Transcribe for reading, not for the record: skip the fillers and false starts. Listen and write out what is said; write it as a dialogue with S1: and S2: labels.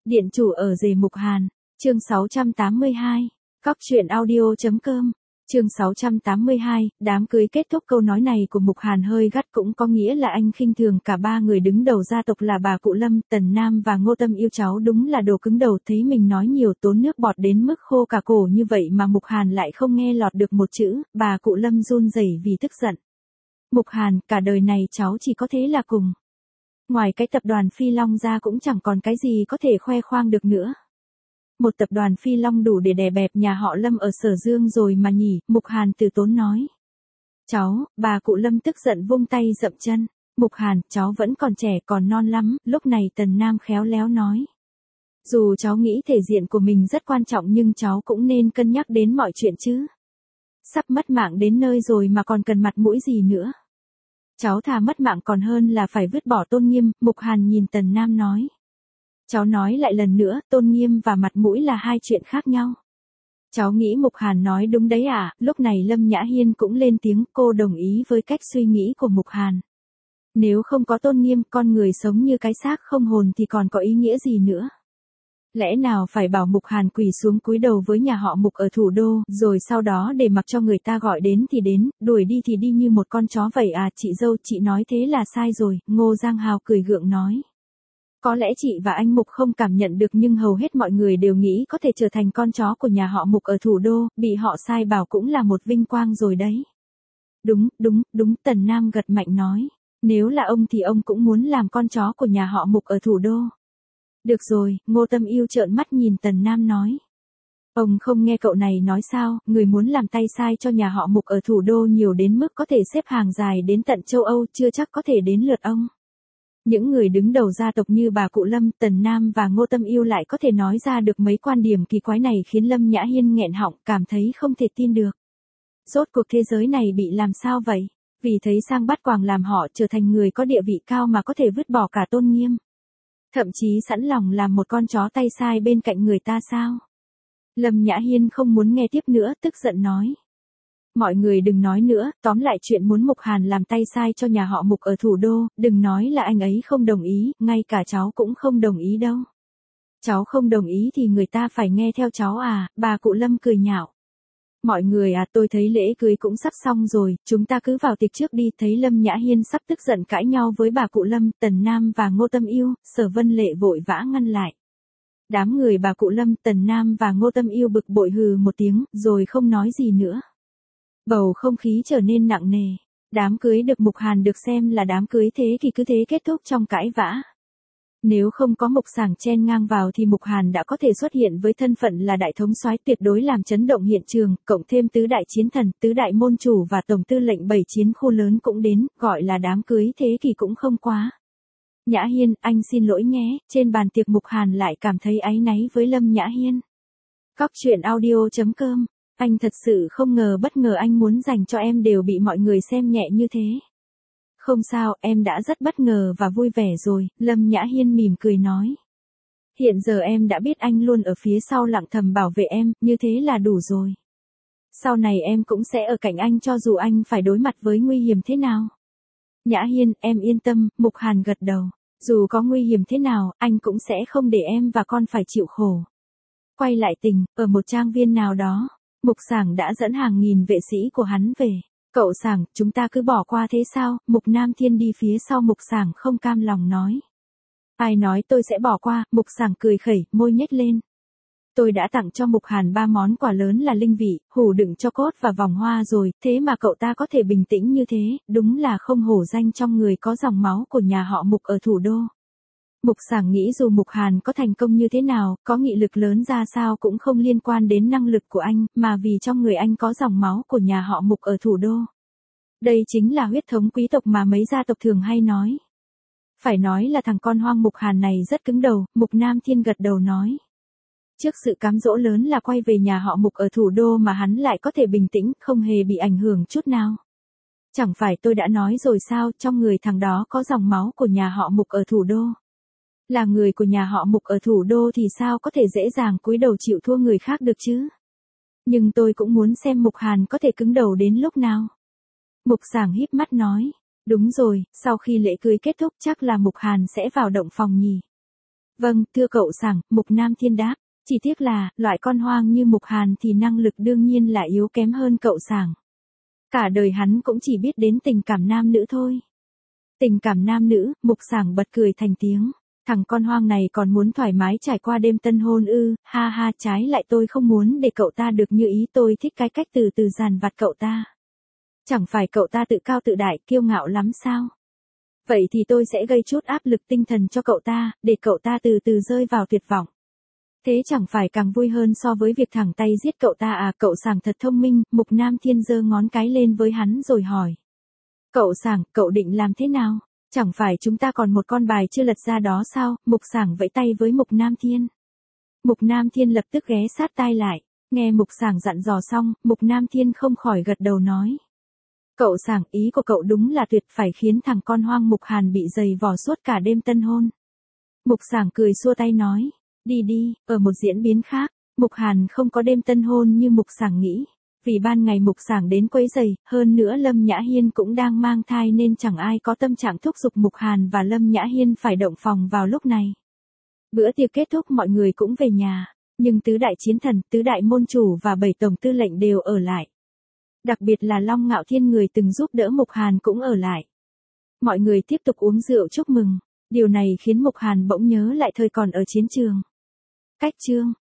S1: Điện chủ ở rể Mục Hàn, chương 682, Cóc truyện audio.com, chương 682, đám cưới kết thúc. Câu nói này của Mục Hàn hơi gắt, cũng có nghĩa là anh khinh thường cả ba người đứng đầu gia tộc là bà Cụ Lâm, Tần Nam và Ngô Tâm Yêu. Cháu đúng là đồ cứng đầu, thấy mình nói nhiều tốn nước bọt đến mức khô cả cổ như vậy mà Mục Hàn lại không nghe lọt được một chữ. Bà Cụ Lâm run rẩy vì tức giận. Mục Hàn, cả đời này cháu chỉ có thế là cùng. Ngoài cái tập đoàn Phi Long ra cũng chẳng còn cái gì có thể khoe khoang được nữa. Một tập đoàn Phi Long đủ để đè bẹp nhà họ Lâm ở Sở Dương rồi mà nhỉ, Mục Hàn từ tốn nói. Cháu, bà Cụ Lâm tức giận vung tay dậm chân. Mục Hàn, cháu vẫn còn trẻ, còn non lắm. Lúc này Tần Nam khéo léo nói. Dù cháu nghĩ thể diện của mình rất quan trọng nhưng cháu cũng nên cân nhắc đến mọi chuyện chứ. Sắp mất mạng đến nơi rồi mà còn cần mặt mũi gì nữa. Cháu thà mất mạng còn hơn là phải vứt bỏ tôn nghiêm. Mục Hàn nhìn Tần Nam nói. Cháu nói lại lần nữa, tôn nghiêm và mặt mũi là hai chuyện khác nhau. Cháu nghĩ Mục Hàn nói đúng đấy à. Lúc này Lâm Nhã Hiên cũng lên tiếng, cô đồng ý với cách suy nghĩ của Mục Hàn. Nếu không có tôn nghiêm, con người sống như cái xác không hồn thì còn có ý nghĩa gì nữa. Lẽ nào phải bảo Mục Hàn quỳ xuống cúi đầu với nhà họ Mục ở thủ đô, rồi sau đó để mặc cho người ta gọi đến thì đến, đuổi đi thì đi như một con chó vậy à. Chị dâu, chị nói thế là sai rồi. Ngô Giang Hào cười gượng nói. Có lẽ chị và anh Mục không cảm nhận được nhưng hầu hết mọi người đều nghĩ có thể trở thành con chó của nhà họ Mục ở thủ đô, bị họ sai bảo cũng là một vinh quang rồi đấy. Đúng, Tần Nam gật mạnh nói. Nếu là ông thì ông cũng muốn làm con chó của nhà họ Mục ở thủ đô. Được rồi, Ngô Tâm Yêu trợn mắt nhìn Tần Nam nói. Ông không nghe cậu này nói sao, người muốn làm tay sai cho nhà họ Mục ở thủ đô nhiều đến mức có thể xếp hàng dài đến tận châu Âu, chưa chắc có thể đến lượt ông. Những người đứng đầu gia tộc như bà Cụ Lâm, Tần Nam và Ngô Tâm Yêu lại có thể nói ra được mấy quan điểm kỳ quái này khiến Lâm Nhã Hiên nghẹn họng, cảm thấy không thể tin được. Rốt cuộc thế giới này bị làm sao vậy? Vì thấy sang bắt quàng làm họ trở thành người có địa vị cao mà có thể vứt bỏ cả tôn nghiêm. Thậm chí sẵn lòng làm một con chó tay sai bên cạnh người ta sao? Lâm Nhã Hiên không muốn nghe tiếp nữa, tức giận nói. Mọi người đừng nói nữa, tóm lại chuyện muốn Mục Hàn làm tay sai cho nhà họ Mục ở thủ đô, đừng nói là anh ấy không đồng ý, ngay cả cháu cũng không đồng ý đâu. Cháu không đồng ý thì người ta phải nghe theo cháu à, bà Cụ Lâm cười nhạo. Mọi người à, tôi thấy lễ cưới cũng sắp xong rồi, chúng ta cứ vào tiệc trước đi. Thấy Lâm Nhã Hiên sắp tức giận cãi nhau với bà Cụ Lâm, Tần Nam và Ngô Tâm Yêu, Sở Vân Lệ vội vã ngăn lại. Đám người bà Cụ Lâm, Tần Nam và Ngô Tâm Yêu bực bội hừ một tiếng, rồi không nói gì nữa. Bầu không khí trở nên nặng nề. Đám cưới được Mục Hàn được xem là đám cưới thế thì cứ thế kết thúc trong cãi vã. Nếu không có Mục Sảng chen ngang vào thì Mục Hàn đã có thể xuất hiện với thân phận là đại thống soái tuyệt đối làm chấn động hiện trường, cộng thêm tứ đại chiến thần, tứ đại môn chủ và tổng tư lệnh 7 chiến khu lớn cũng đến, gọi là đám cưới thế thì cũng không quá. Nhã Hiên, anh xin lỗi nhé. Trên bàn tiệc Mục Hàn lại cảm thấy áy náy với Lâm Nhã Hiên. Cóc truyện audio.com. Anh thật sự không ngờ, bất ngờ anh muốn dành cho em đều bị mọi người xem nhẹ như thế. Không sao, em đã rất bất ngờ và vui vẻ rồi, Lâm Nhã Hiên mỉm cười nói. Hiện giờ em đã biết anh luôn ở phía sau lặng thầm bảo vệ em, như thế là đủ rồi. Sau này em cũng sẽ ở cạnh anh cho dù anh phải đối mặt với nguy hiểm thế nào. Nhã Hiên, em yên tâm, Mục Hàn gật đầu. Dù có nguy hiểm thế nào, anh cũng sẽ không để em và con phải chịu khổ. Quay lại tình, ở một trang viên nào đó. Mục Sảng đã dẫn hàng nghìn vệ sĩ của hắn về. Cậu Sảng, chúng ta cứ bỏ qua thế sao? Mục Nam Thiên đi phía sau Mục Sảng không cam lòng nói. Ai nói tôi sẽ bỏ qua? Mục Sảng cười khẩy, môi nhếch lên. Tôi đã tặng cho Mục Hàn 3 món quà lớn là linh vị, hủ đựng cho cốt và vòng hoa rồi, thế mà cậu ta có thể bình tĩnh như thế, đúng là không hổ danh trong người có dòng máu của nhà họ Mục ở thủ đô. Mục Sảng nghĩ dù Mục Hàn có thành công như thế nào, có nghị lực lớn ra sao cũng không liên quan đến năng lực của anh, mà vì trong người anh có dòng máu của nhà họ Mục ở thủ đô. Đây chính là huyết thống quý tộc mà mấy gia tộc thường hay nói. Phải nói là thằng con hoang Mục Hàn này rất cứng đầu, Mục Nam Thiên gật đầu nói. Trước sự cám dỗ lớn là quay về nhà họ Mục ở thủ đô mà hắn lại có thể bình tĩnh, không hề bị ảnh hưởng chút nào. Chẳng phải tôi đã nói rồi sao, trong người thằng đó có dòng máu của nhà họ Mục ở thủ đô. Là người của nhà họ Mục ở thủ đô thì sao có thể dễ dàng cúi đầu chịu thua người khác được chứ? Nhưng tôi cũng muốn xem Mục Hàn có thể cứng đầu đến lúc nào. Mục Sảng híp mắt nói. Đúng rồi, sau khi lễ cưới kết thúc chắc là Mục Hàn sẽ vào động phòng nhỉ. Vâng, thưa cậu sảng, Mục Nam Thiên đáp. Chỉ tiếc là, loại con hoang như Mục Hàn thì năng lực đương nhiên là yếu kém hơn cậu sảng. Cả đời hắn cũng chỉ biết đến tình cảm nam nữ thôi. Tình cảm nam nữ, Mục sảng bật cười thành tiếng. Thằng con hoang này còn muốn thoải mái trải qua đêm tân hôn ư, ha ha, trái lại tôi không muốn để cậu ta được như ý, tôi thích cái cách từ từ dàn vặt cậu ta. Chẳng phải cậu ta tự cao tự đại, kiêu ngạo lắm sao? Vậy thì tôi sẽ gây chút áp lực tinh thần cho cậu ta, để cậu ta từ từ rơi vào tuyệt vọng. Thế chẳng phải càng vui hơn so với việc thẳng tay giết cậu ta à? Cậu sảng thật thông minh, Mục Nam Thiên giơ ngón cái lên với hắn rồi hỏi. Cậu sảng, cậu định làm thế nào? Chẳng phải chúng ta còn một con bài chưa lật ra đó sao? Mục sảng vẫy tay với Mục Nam Thiên. Mục Nam Thiên lập tức ghé sát tai lại. Nghe Mục sảng dặn dò xong, Mục Nam Thiên không khỏi gật đầu nói. Cậu sảng, ý của cậu đúng là tuyệt, phải khiến thằng con hoang Mục Hàn bị giày vò suốt cả đêm tân hôn. Mục sảng cười xua tay nói. Đi đi, ở một diễn biến khác, Mục Hàn không có đêm tân hôn như Mục sảng nghĩ. Vì ban ngày Mục sảng đến quấy rầy, hơn nữa Lâm Nhã Hiên cũng đang mang thai nên chẳng ai có tâm trạng thúc giục Mục Hàn và Lâm Nhã Hiên phải động phòng vào lúc này. Bữa tiệc kết thúc mọi người cũng về nhà, nhưng tứ đại chiến thần, tứ đại môn chủ và 7 tổng tư lệnh đều ở lại. Đặc biệt là Long Ngạo Thiên, người từng giúp đỡ Mục Hàn, cũng ở lại. Mọi người tiếp tục uống rượu chúc mừng, điều này khiến Mục Hàn bỗng nhớ lại thời còn ở chiến trường. Cách chương